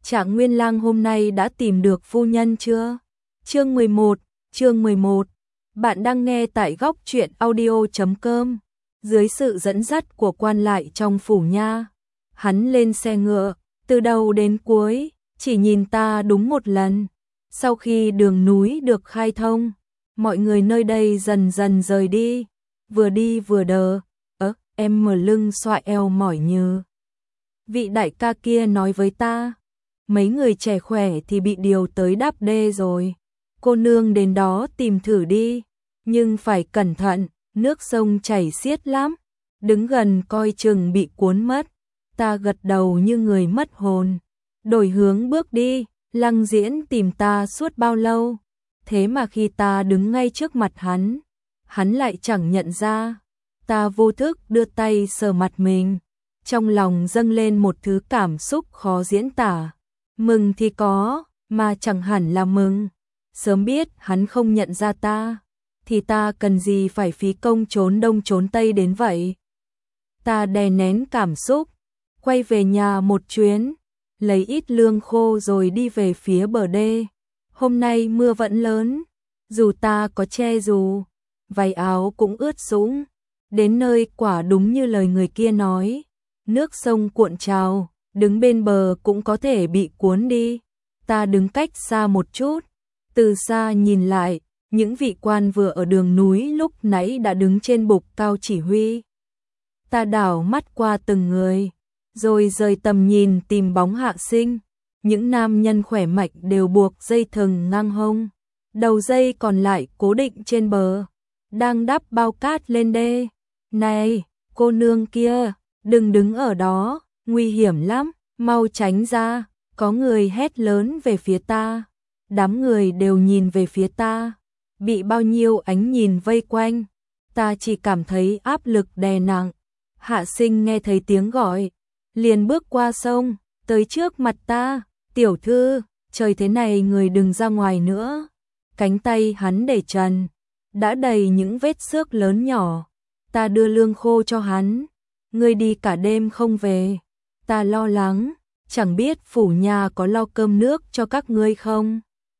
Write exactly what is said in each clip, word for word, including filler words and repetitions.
Trạng Nguyên Lang hôm nay đã tìm được phu nhân chưa? Chương mười một, chương mười một. Bạn đang nghe tại góc truyện audio chấm com. Dưới sự dẫn dắt của quan lại trong phủ nha, hắn lên xe ngựa, từ đầu đến cuối, chỉ nhìn ta đúng một lần. Sau khi đường núi được khai thông, mọi người nơi đây dần dần rời đi, vừa đi vừa đờ, ớ, em mở lưng xoa eo mỏi như. Vị đại ca kia nói với ta, mấy người trẻ khỏe thì bị điều tới đáp đê rồi. Cô nương đến đó tìm thử đi, nhưng phải cẩn thận, nước sông chảy xiết lắm, đứng gần coi chừng bị cuốn mất. Ta gật đầu như người mất hồn, đổi hướng bước đi. Lăng Diễn tìm ta suốt bao lâu, thế mà khi ta đứng ngay trước mặt hắn, hắn lại chẳng nhận ra. Ta vô thức đưa tay sờ mặt mình, trong lòng dâng lên một thứ cảm xúc khó diễn tả. Mừng thì có, mà chẳng hẳn là mừng. Sớm biết hắn không nhận ra ta, thì ta cần gì phải phí công trốn đông trốn tây đến vậy. Ta đè nén cảm xúc, quay về nhà một chuyến, lấy ít lương khô rồi đi về phía bờ đê. Hôm nay mưa vẫn lớn, dù ta có che dù, váy áo cũng ướt sũng. Đến nơi quả đúng như lời người kia nói, nước sông cuộn trào, đứng bên bờ cũng có thể bị cuốn đi. Ta đứng cách xa một chút, từ xa nhìn lại, những vị quan vừa ở đường núi lúc nãy đã đứng trên bục cao chỉ huy. Ta đảo mắt qua từng người, rồi rời tầm nhìn tìm bóng Hạ Sinh. Những nam nhân khỏe mạnh đều buộc dây thừng ngang hông, đầu dây còn lại cố định trên bờ, đang đắp bao cát lên đê. Này, cô nương kia, đừng đứng ở đó, nguy hiểm lắm, mau tránh ra. Có người hét lớn về phía ta, đám người đều nhìn về phía ta, bị bao nhiêu ánh nhìn vây quanh, ta chỉ cảm thấy áp lực đè nặng. Hạ Sinh nghe thấy tiếng gọi, liền bước qua sông, tới trước mặt ta. Tiểu thư, trời thế này người đừng ra ngoài nữa. Cánh tay hắn để trần, đã đầy những vết xước lớn nhỏ. Ta đưa lương khô cho hắn, ngươi đi cả đêm không về. Ta lo lắng, chẳng biết phủ nhà có lo cơm nước cho các ngươi không.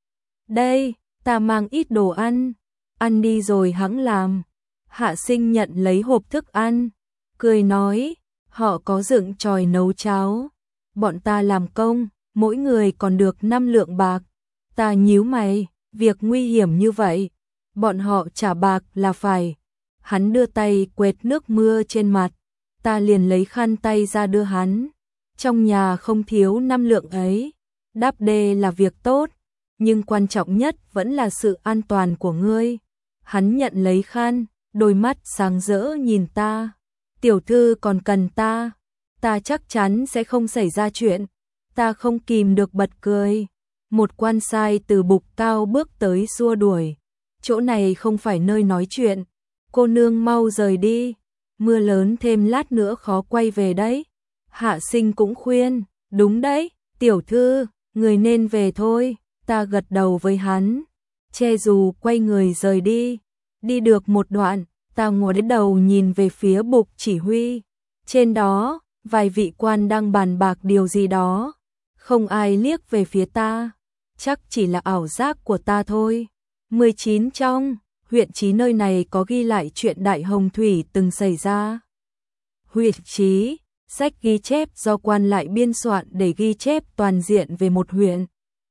Đây, ta mang ít đồ ăn, ăn đi rồi hẵng làm. Hạ Sinh nhận lấy hộp thức ăn, cười nói, họ có dựng chòi nấu cháo, bọn ta làm công, mỗi người còn được năm lượng bạc. Ta nhíu mày, việc nguy hiểm như vậy, bọn họ trả bạc là phải. Hắn đưa tay quệt nước mưa trên mặt, ta liền lấy khăn tay ra đưa hắn. Trong nhà không thiếu năm lượng ấy, đáp đê là việc tốt, nhưng quan trọng nhất vẫn là sự an toàn của ngươi. Hắn nhận lấy khăn, đôi mắt sáng rỡ nhìn ta. Tiểu thư còn cần ta, ta chắc chắn sẽ không xảy ra chuyện. Ta không kìm được bật cười. Một quan sai từ bục cao bước tới xua đuổi, chỗ này không phải nơi nói chuyện, cô nương mau rời đi, mưa lớn thêm lát nữa khó quay về đấy. Hạ Sinh cũng khuyên, đúng đấy, tiểu thư, người nên về thôi. Ta gật đầu với hắn, che dù quay người rời đi. Đi được một đoạn, ta ngoái đầu nhìn về phía bục chỉ huy. Trên đó, vài vị quan đang bàn bạc điều gì đó. Không ai liếc về phía ta, chắc chỉ là ảo giác của ta thôi. mười chín trong, huyện chí nơi này có ghi lại chuyện Đại Hồng Thủy từng xảy ra. Huyện chí, sách ghi chép do quan lại biên soạn để ghi chép toàn diện về một huyện.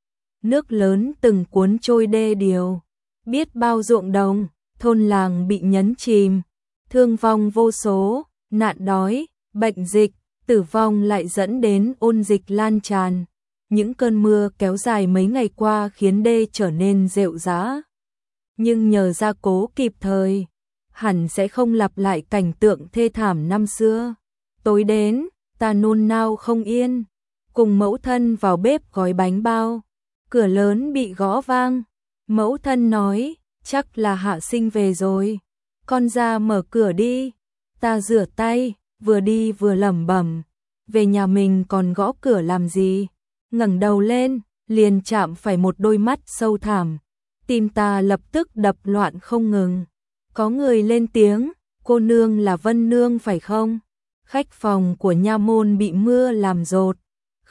Nước lớn từng cuốn trôi đê điều, biết bao ruộng đồng, thôn làng bị nhấn chìm, thương vong vô số, nạn đói, bệnh dịch, tử vong lại dẫn đến ôn dịch lan tràn. Những cơn mưa kéo dài mấy ngày qua khiến đê trở nên rệu rã. Nhưng nhờ gia cố kịp thời, hẳn sẽ không lặp lại cảnh tượng thê thảm năm xưa. Tối đến, ta nôn nao không yên, cùng mẫu thân vào bếp gói bánh bao. Cửa lớn bị gõ vang, mẫu thân nói, chắc là Hạ Sinh về rồi, con ra mở cửa đi. Ta rửa tay, vừa đi vừa lẩm bẩm, về nhà mình còn gõ cửa làm gì. Ngẩng đầu lên, liền chạm phải một đôi mắt sâu thẳm, tim ta lập tức đập loạn không ngừng. Có người lên tiếng, cô nương là Vân Nương phải không? Khách phòng của nha môn bị mưa làm dột,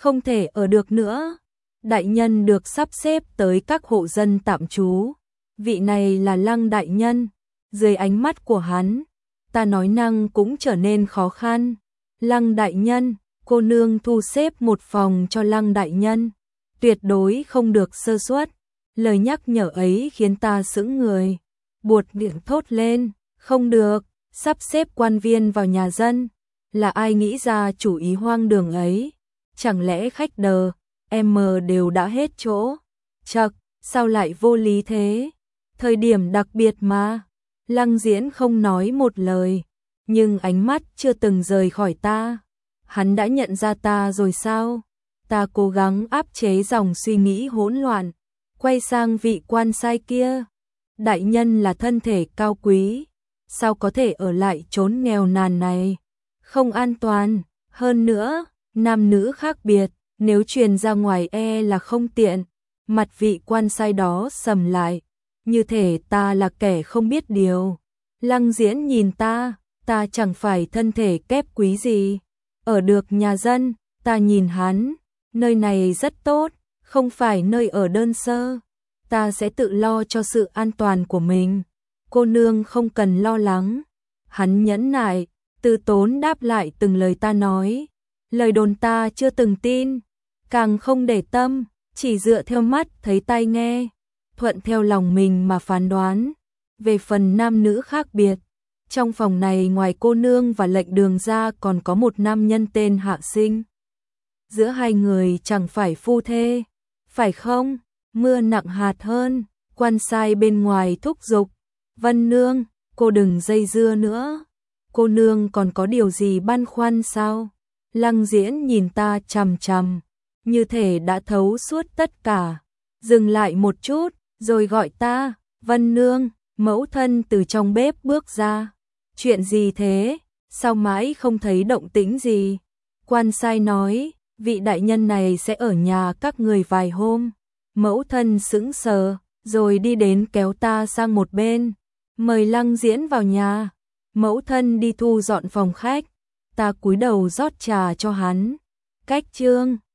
không thể ở được nữa. Đại nhân được sắp xếp tới các hộ dân tạm trú. Vị này là Lăng đại nhân. Dưới ánh mắt của hắn, ta nói năng cũng trở nên khó khăn. Lăng đại nhân, cô nương thu xếp một phòng cho Lăng đại nhân. Tuyệt đối không được sơ suất. Lời nhắc nhở ấy khiến ta sững người. Buột miệng thốt lên, không được, sắp xếp quan viên vào nhà dân. Là ai nghĩ ra chủ ý hoang đường ấy? Chẳng lẽ khách đờ, em mờ đều đã hết chỗ? Chậc, sao lại vô lý thế? Thời điểm đặc biệt mà. Lăng Diễn không nói một lời, nhưng ánh mắt chưa từng rời khỏi ta. Hắn đã nhận ra ta rồi sao? Ta cố gắng áp chế dòng suy nghĩ hỗn loạn, quay sang vị quan sai kia. Đại nhân là thân thể cao quý, sao có thể ở lại chốn nghèo nàn này? Không an toàn, hơn nữa, nam nữ khác biệt, nếu truyền ra ngoài e là không tiện. Mặt vị quan sai đó sầm lại, như thể ta là kẻ không biết điều. Lăng Diễn nhìn ta, ta chẳng phải thân thể kép quý gì. Ở được nhà dân, ta nhìn hắn, nơi này rất tốt, không phải nơi ở đơn sơ. Ta sẽ tự lo cho sự an toàn của mình. Cô nương không cần lo lắng. Hắn nhẫn nại, từ tốn đáp lại từng lời ta nói. Lời đồn ta chưa từng tin, càng không để tâm, chỉ dựa theo mắt thấy tai nghe, thuận theo lòng mình mà phán đoán. Về phần nam nữ khác biệt, trong phòng này ngoài cô nương và lệnh đường ra còn có một nam nhân tên Hạ Sinh. Giữa hai người chẳng phải phu thê, phải không? Mưa nặng hạt hơn, quan sai bên ngoài thúc giục. Vân nương, cô đừng dây dưa nữa. Cô nương còn có điều gì băn khoăn sao? Lăng Diễn nhìn ta chằm chằm, như thể đã thấu suốt tất cả. Dừng lại một chút, rồi gọi ta, Vân nương. Mẫu thân từ trong bếp bước ra. Chuyện gì thế? Sao mãi không thấy động tĩnh gì? Quan sai nói, vị đại nhân này sẽ ở nhà các người vài hôm. Mẫu thân sững sờ, rồi đi đến kéo ta sang một bên, mời Lăng Diễn vào nhà. Mẫu thân đi thu dọn phòng khách, ta cúi đầu rót trà cho hắn. Cách chương